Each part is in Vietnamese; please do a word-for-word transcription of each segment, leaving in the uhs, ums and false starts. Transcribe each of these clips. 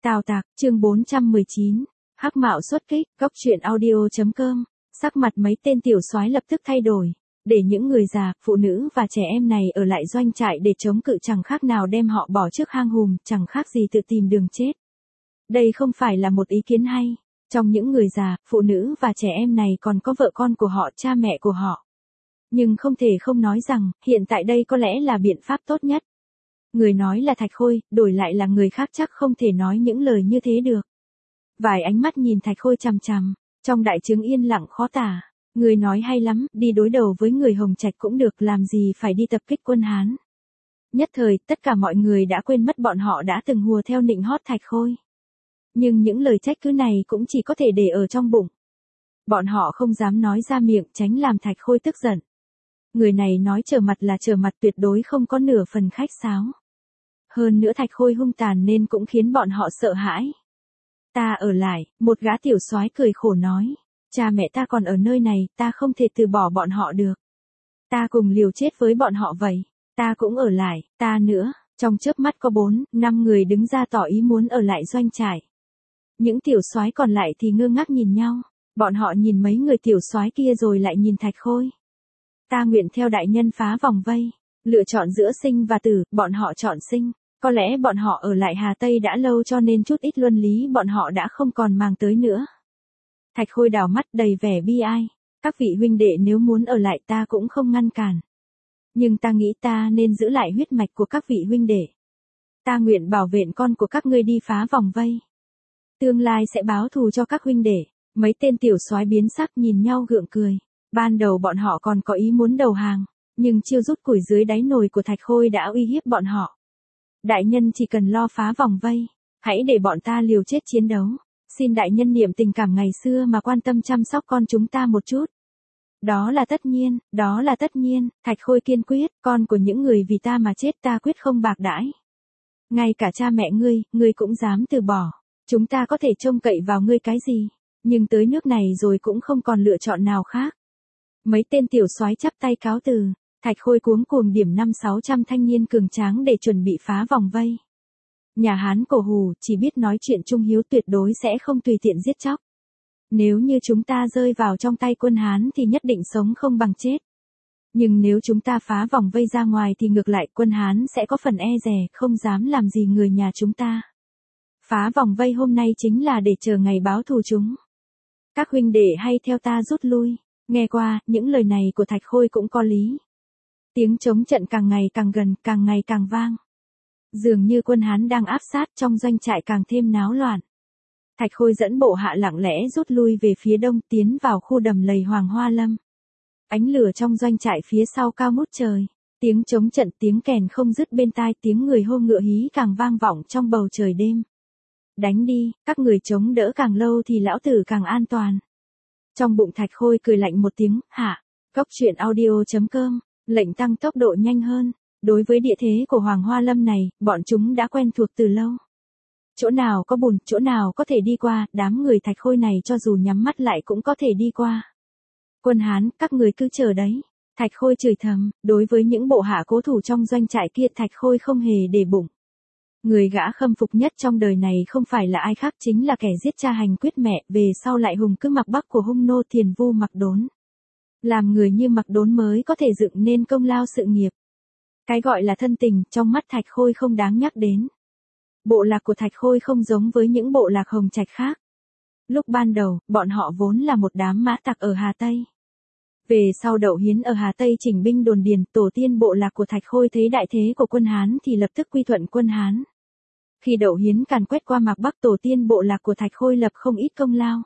Tào Tạc, chương bốn trăm mười chín, Hắc Mạo xuất kích, góc truyện audio chấm com. Sắc mặt mấy tên tiểu soái lập tức thay đổi, để những người già, phụ nữ và trẻ em này ở lại doanh trại để chống cự chẳng khác nào đem họ bỏ trước hang hùm, chẳng khác gì tự tìm đường chết. Đây không phải là một ý kiến hay. Trong những người già, phụ nữ và trẻ em này còn có vợ con của họ, cha mẹ của họ. Nhưng không thể không nói rằng, hiện tại đây có lẽ là biện pháp tốt nhất. Người nói là Thạch Khôi, đổi lại là người khác chắc không thể nói những lời như thế được. Vài ánh mắt nhìn Thạch Khôi chằm chằm, trong đại trướng yên lặng khó tả. Người nói hay lắm, đi đối đầu với người Hồng Trạch cũng được, làm gì phải đi tập kích quân Hán. Nhất thời, tất cả mọi người đã quên mất bọn họ đã từng hùa theo nịnh hót Thạch Khôi. Nhưng những lời trách cứ này cũng chỉ có thể để ở trong bụng. Bọn họ không dám nói ra miệng, tránh làm Thạch Khôi tức giận. Người này nói trở mặt là trở mặt, tuyệt đối không có nửa phần khách sáo. Hơn nữa Thạch Khôi hung tàn nên cũng khiến bọn họ sợ hãi. Ta ở lại, một gã tiểu soái cười khổ nói. Cha mẹ ta còn ở nơi này, ta không thể từ bỏ bọn họ được. Ta cùng liều chết với bọn họ vậy. Ta cũng ở lại, ta nữa. Trong chớp mắt có bốn, năm người đứng ra tỏ ý muốn ở lại doanh trại. Những tiểu soái còn lại thì ngơ ngác nhìn nhau. Bọn họ nhìn mấy người tiểu soái kia rồi lại nhìn Thạch Khôi. Ta nguyện theo đại nhân phá vòng vây. Lựa chọn giữa sinh và tử, bọn họ chọn sinh. Có lẽ bọn họ ở lại Hà Tây đã lâu cho nên chút ít luân lý bọn họ đã không còn mang tới nữa. Thạch Khôi đảo mắt đầy vẻ bi ai. Các vị huynh đệ nếu muốn ở lại ta cũng không ngăn cản. Nhưng ta nghĩ ta nên giữ lại huyết mạch của các vị huynh đệ. Ta nguyện bảo vệ con của các ngươi đi phá vòng vây. Tương lai sẽ báo thù cho các huynh đệ. Mấy tên tiểu soái biến sắc nhìn nhau gượng cười. Ban đầu bọn họ còn có ý muốn đầu hàng. Nhưng chiêu rút củi dưới đáy nồi của Thạch Khôi đã uy hiếp bọn họ. Đại nhân chỉ cần lo phá vòng vây. Hãy để bọn ta liều chết chiến đấu. Xin đại nhân niệm tình cảm ngày xưa mà quan tâm chăm sóc con chúng ta một chút. Đó là tất nhiên, đó là tất nhiên. Thạch Khôi kiên quyết, con của những người vì ta mà chết ta quyết không bạc đãi. Ngay cả cha mẹ ngươi, ngươi cũng dám từ bỏ. Chúng ta có thể trông cậy vào ngươi cái gì. Nhưng tới nước này rồi cũng không còn lựa chọn nào khác. Mấy tên tiểu soái chắp tay cáo từ. Thạch Khôi cuống cuồng điểm năm sáu trăm thanh niên cường tráng để chuẩn bị phá vòng vây. Nhà Hán cổ hù chỉ biết nói chuyện trung hiếu, tuyệt đối sẽ không tùy tiện giết chóc. Nếu như chúng ta rơi vào trong tay quân Hán thì nhất định sống không bằng chết. Nhưng nếu chúng ta phá vòng vây ra ngoài thì ngược lại quân Hán sẽ có phần e dè, không dám làm gì người nhà chúng ta. Phá vòng vây hôm nay chính là để chờ ngày báo thù chúng. Các huynh đệ hay theo ta rút lui. Nghe qua, những lời này của Thạch Khôi cũng có lý. Tiếng chống trận càng ngày càng gần, càng ngày càng vang. Dường như quân Hán đang áp sát, trong doanh trại càng thêm náo loạn. Thạch Khôi dẫn bộ hạ lặng lẽ rút lui về phía đông, tiến vào khu đầm lầy Hoàng Hoa Lâm. Ánh lửa trong doanh trại phía sau cao ngút trời. Tiếng chống trận, tiếng kèn không dứt bên tai, tiếng người hô ngựa hí càng vang vọng trong bầu trời đêm. Đánh đi, các người chống đỡ càng lâu thì lão tử càng an toàn. Trong bụng Thạch Khôi cười lạnh một tiếng, hạ. Góc truyện audio chấm com, lệnh tăng tốc độ nhanh hơn. Đối với địa thế của Hoàng Hoa Lâm này, bọn chúng đã quen thuộc từ lâu. Chỗ nào có bùn, chỗ nào có thể đi qua, đám người Thạch Khôi này cho dù nhắm mắt lại cũng có thể đi qua. Quân Hán, các người cứ chờ đấy. Thạch Khôi chửi thầm, đối với những bộ hạ cố thủ trong doanh trại kia Thạch Khôi không hề để bụng. Người gã khâm phục nhất trong đời này không phải là ai khác, chính là kẻ giết cha hành quyết mẹ, về sau lại hùng cứ Mạc Bắc của hung nô Thiền Vu Mạc Đốn. Làm người như Mạc Đốn mới có thể dựng nên công lao sự nghiệp. Cái gọi là thân tình, trong mắt Thạch Khôi không đáng nhắc đến. Bộ lạc của Thạch Khôi không giống với những bộ lạc Hồng Trạch khác. Lúc ban đầu, bọn họ vốn là một đám mã tặc ở Hà Tây. Về sau Đậu Hiến ở Hà Tây chỉnh binh đồn điền, tổ tiên bộ lạc của Thạch Khôi thấy đại thế của quân Hán thì lập tức quy thuận quân Hán. Khi Đậu Hiến càn quét qua Mạc Bắc, tổ tiên bộ lạc của Thạch Khôi lập không ít công lao.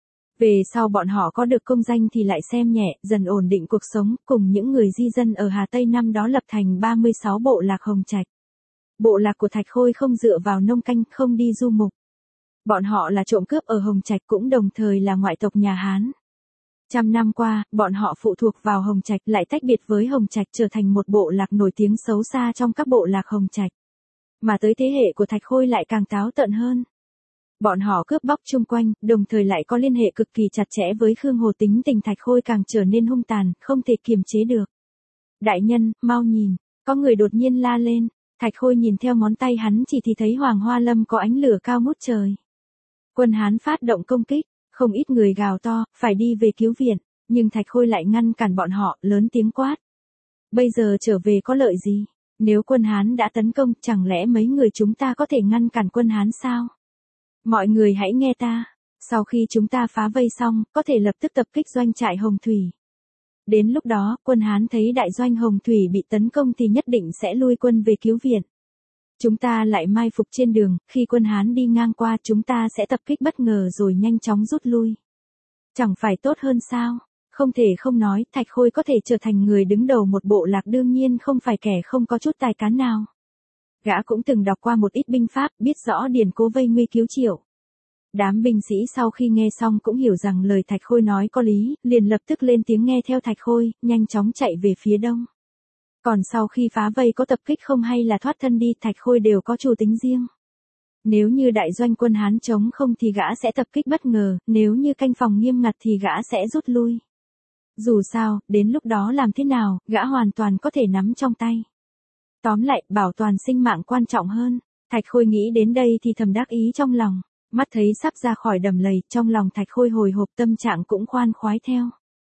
Về sau bọn họ có được công danh thì lại xem nhẹ, dần ổn định cuộc sống, cùng những người di dân ở Hà Tây năm đó lập thành ba mươi sáu bộ lạc Hồng Trạch. Bộ lạc của Thạch Khôi không dựa vào nông canh, không đi du mục. Bọn họ là trộm cướp ở Hồng Trạch, cũng đồng thời là ngoại tộc nhà Hán. Trăm năm qua, bọn họ phụ thuộc vào Hồng Trạch, lại tách biệt với Hồng Trạch, trở thành một bộ lạc nổi tiếng xấu xa trong các bộ lạc Hồng Trạch. Mà tới thế hệ của Thạch Khôi lại càng táo tợn hơn. Bọn họ cướp bóc chung quanh, đồng thời lại có liên hệ cực kỳ chặt chẽ với Khương Hồ, tính tình Thạch Khôi càng trở nên hung tàn, không thể kiềm chế được. Đại nhân, mau nhìn, có người đột nhiên la lên. Thạch Khôi nhìn theo ngón tay hắn chỉ thì thấy Hoàng Hoa Lâm có ánh lửa cao ngút trời. Quân Hán phát động công kích, không ít người gào to, phải đi về cứu viện, nhưng Thạch Khôi lại ngăn cản bọn họ, lớn tiếng quát. Bây giờ trở về có lợi gì? Nếu quân Hán đã tấn công, chẳng lẽ mấy người chúng ta có thể ngăn cản quân Hán sao? Mọi người hãy nghe ta, sau khi chúng ta phá vây xong, có thể lập tức tập kích doanh trại Hồng Thủy. Đến lúc đó, quân Hán thấy đại doanh Hồng Thủy bị tấn công thì nhất định sẽ lui quân về cứu viện. Chúng ta lại mai phục trên đường, khi quân Hán đi ngang qua chúng ta sẽ tập kích bất ngờ rồi nhanh chóng rút lui. Chẳng phải tốt hơn sao? Không thể không nói, Thạch Khôi có thể trở thành người đứng đầu một bộ lạc đương nhiên không phải kẻ không có chút tài cán nào. Gã cũng từng đọc qua một ít binh pháp, biết rõ điển cố vây nguy cứu triệu. Đám binh sĩ sau khi nghe xong cũng hiểu rằng lời Thạch Khôi nói có lý, liền lập tức lên tiếng nghe theo Thạch Khôi, nhanh chóng chạy về phía đông. Còn sau khi phá vây có tập kích không hay là thoát thân đi, Thạch Khôi đều có chủ tính riêng. Nếu như đại doanh quân Hán chống không thì gã sẽ tập kích bất ngờ, nếu như canh phòng nghiêm ngặt thì gã sẽ rút lui. Dù sao, đến lúc đó làm thế nào, gã hoàn toàn có thể nắm trong tay. Tóm lại, bảo toàn sinh mạng quan trọng hơn. Thạch Khôi nghĩ đến đây thì thầm đắc ý trong lòng. Mắt thấy sắp ra khỏi đầm lầy, trong lòng Thạch Khôi hồi hộp, tâm trạng cũng khoan khoái theo.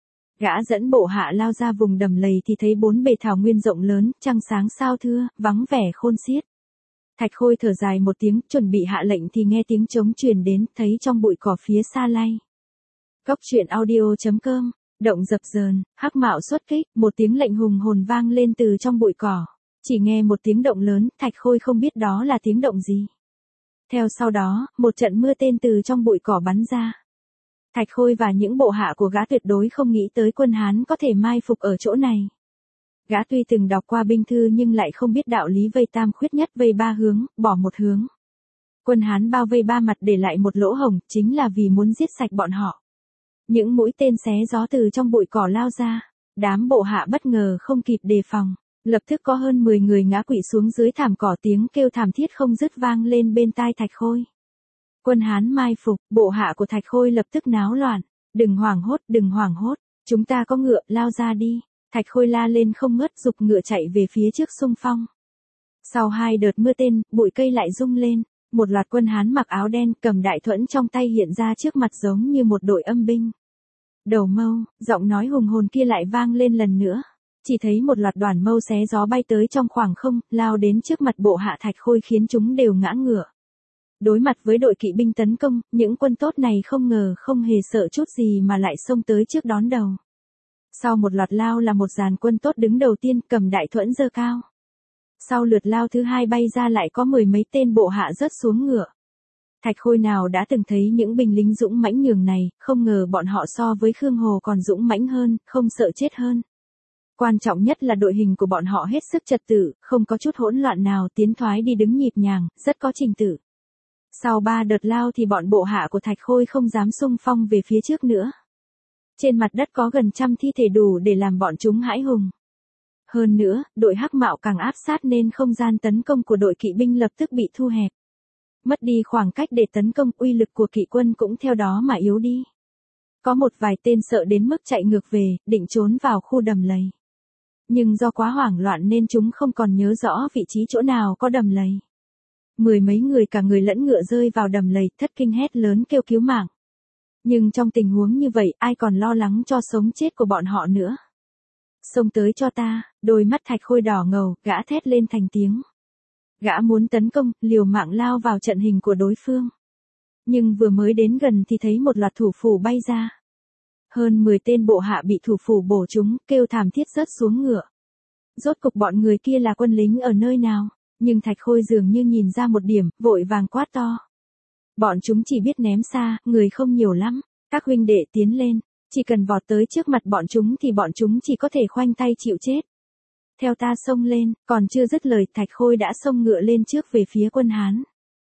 Gã dẫn bộ hạ lao ra vùng đầm lầy thì thấy bốn bề thảo nguyên rộng lớn, trăng sáng sao thưa, vắng vẻ khôn xiết. Thạch Khôi thở dài một tiếng, chuẩn bị hạ lệnh thì nghe tiếng trống truyền đến, thấy trong bụi cỏ phía xa lay. Cốc truyện audio chấm com, động dập dờn, hắc mạo xuất kích, một tiếng lệnh hùng hồn vang lên từ trong bụi cỏ. Chỉ nghe một tiếng động lớn, Thạch Khôi không biết đó là tiếng động gì. Theo sau đó, một trận mưa tên từ trong bụi cỏ bắn ra. Thạch Khôi và những bộ hạ của gã tuyệt đối không nghĩ tới quân Hán có thể mai phục ở chỗ này. Gã tuy từng đọc qua binh thư nhưng lại không biết đạo lý vây tam khuyết nhất, vây ba hướng, bỏ một hướng. Quân Hán bao vây ba mặt để lại một lỗ hổng, chính là vì muốn giết sạch bọn họ. Những mũi tên xé gió từ trong bụi cỏ lao ra, đám bộ hạ bất ngờ không kịp đề phòng. Lập tức có hơn mười người ngã quỵ xuống dưới thảm cỏ, tiếng kêu thảm thiết không dứt vang lên bên tai Thạch Khôi. Quân Hán mai phục, bộ hạ của Thạch Khôi lập tức náo loạn. Đừng hoảng hốt, đừng hoảng hốt, chúng ta có ngựa, lao ra đi. Thạch Khôi la lên không ngớt, giục ngựa chạy về phía trước xung phong. Sau hai đợt mưa tên, bụi cây lại rung lên. Một loạt quân Hán mặc áo đen, cầm đại thuẫn trong tay hiện ra trước mặt giống như một đội âm binh. Đầu mâu, giọng nói hùng hồn kia lại vang lên lần nữa. Chỉ thấy một loạt đoàn mâu xé gió bay tới trong khoảng không, lao đến trước mặt bộ hạ Thạch Khôi khiến chúng đều ngã ngửa. Đối mặt với đội kỵ binh tấn công, những quân tốt này không ngờ không hề sợ chút gì mà lại xông tới trước đón đầu. Sau một loạt lao là một dàn quân tốt đứng đầu tiên, cầm đại thuẫn giơ cao. Sau lượt lao thứ hai bay ra lại có mười mấy tên bộ hạ rớt xuống ngựa. Thạch Khôi nào đã từng thấy những binh lính dũng mãnh nhường này, không ngờ bọn họ so với Khương Hồ còn dũng mãnh hơn, không sợ chết hơn. Quan trọng nhất là đội hình của bọn họ hết sức trật tự, không có chút hỗn loạn nào, tiến thoái đi đứng nhịp nhàng, rất có trình tự. Sau ba đợt lao thì bọn bộ hạ của Thạch Khôi không dám xung phong về phía trước nữa. Trên mặt đất có gần trăm thi thể đủ để làm bọn chúng hãi hùng. Hơn nữa, đội hắc mạo càng áp sát nên không gian tấn công của đội kỵ binh lập tức bị thu hẹp. Mất đi khoảng cách để tấn công, uy lực của kỵ quân cũng theo đó mà yếu đi. Có một vài tên sợ đến mức chạy ngược về, định trốn vào khu đầm lầy. Nhưng do quá hoảng loạn nên chúng không còn nhớ rõ vị trí chỗ nào có đầm lầy. Mười mấy người cả người lẫn ngựa rơi vào đầm lầy, thất kinh hét lớn kêu cứu mạng. Nhưng trong tình huống như vậy, ai còn lo lắng cho sống chết của bọn họ nữa. Xông tới cho ta, đôi mắt Thạch Khôi đỏ ngầu, gã thét lên thành tiếng. Gã muốn tấn công, liều mạng lao vào trận hình của đối phương. Nhưng vừa mới đến gần thì thấy một loạt thủ phủ bay ra. Hơn mười tên bộ hạ bị thủ phủ bổ trúng, kêu thảm thiết rớt xuống ngựa. Rốt cục bọn người kia là quân lính ở nơi nào, nhưng Thạch Khôi dường như nhìn ra một điểm, vội vàng quát to. Bọn chúng chỉ biết ném xa, người không nhiều lắm, các huynh đệ tiến lên, chỉ cần vọt tới trước mặt bọn chúng thì bọn chúng chỉ có thể khoanh tay chịu chết. Theo ta xông lên, còn chưa dứt lời Thạch Khôi đã xông ngựa lên trước về phía quân Hán.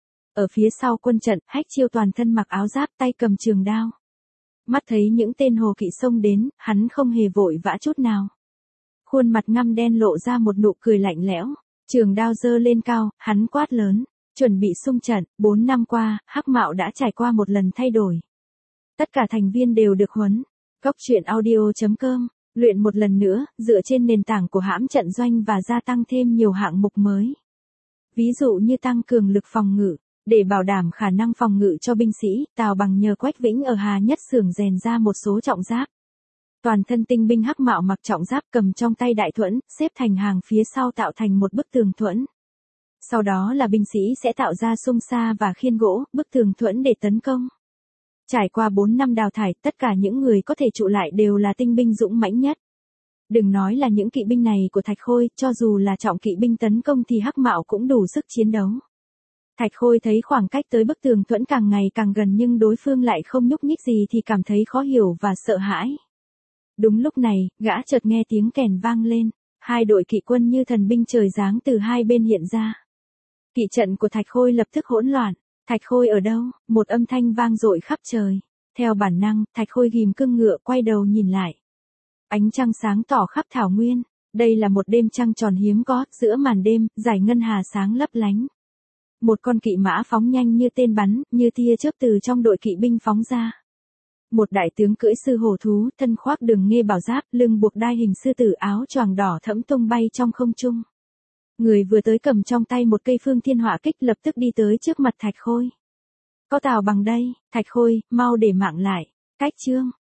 Ở phía sau quân trận, Hách Chiêu toàn thân mặc áo giáp, tay cầm trường đao. Mắt thấy những tên hồ kỵ xông đến, hắn không hề vội vã chút nào. Khuôn mặt ngăm đen lộ ra một nụ cười lạnh lẽo, trường đao giơ lên cao, hắn quát lớn, chuẩn bị xung trận. Bốn năm qua, Hắc Mạo đã trải qua một lần thay đổi. Tất cả thành viên đều được huấn. Cốc truyện audio chấm com, luyện một lần nữa, dựa trên nền tảng của hãm trận doanh và gia tăng thêm nhiều hạng mục mới. Ví dụ như tăng cường lực phòng ngự, để bảo đảm khả năng phòng ngự cho binh sĩ, Tào Bằng nhờ Quách Vĩnh ở Hà Nhất xưởng rèn ra một số trọng giáp. Toàn thân tinh binh Hắc Mạo mặc trọng giáp cầm trong tay đại thuẫn, xếp thành hàng phía sau tạo thành một bức tường thuẫn. Sau đó là binh sĩ sẽ tạo ra xung sa và khiên gỗ, bức tường thuẫn để tấn công. Trải qua bốn năm đào thải, tất cả những người có thể trụ lại đều là tinh binh dũng mãnh nhất. Đừng nói là những kỵ binh này của Thạch Khôi, cho dù là trọng kỵ binh tấn công thì Hắc Mạo cũng đủ sức chiến đấu. Thạch Khôi thấy khoảng cách tới bức tường thuẫn càng ngày càng gần nhưng đối phương lại không nhúc nhích gì thì cảm thấy khó hiểu và sợ hãi. Đúng lúc này, gã chợt nghe tiếng kèn vang lên, hai đội kỵ quân như thần binh trời giáng từ hai bên hiện ra. Kỵ trận của Thạch Khôi lập tức hỗn loạn. Thạch Khôi ở đâu? Một âm thanh vang dội khắp trời. Theo bản năng, Thạch Khôi ghim cương ngựa quay đầu nhìn lại. Ánh trăng sáng tỏ khắp thảo nguyên. Đây là một đêm trăng tròn hiếm có, giữa màn đêm, dải ngân hà sáng lấp lánh. Một con kỵ mã phóng nhanh như tên bắn, như tia chớp từ trong đội kỵ binh phóng ra. Một đại tướng cưỡi sư hổ thú, thân khoác đường nghê bảo giáp, lưng buộc đai hình sư tử, áo choàng đỏ thẫm tung bay trong không trung. Người vừa tới cầm trong tay một cây phương thiên hỏa kích lập tức đi tới trước mặt Thạch Khôi. Có Tào Bằng đây, Thạch Khôi, mau để mạng lại. Cách chương.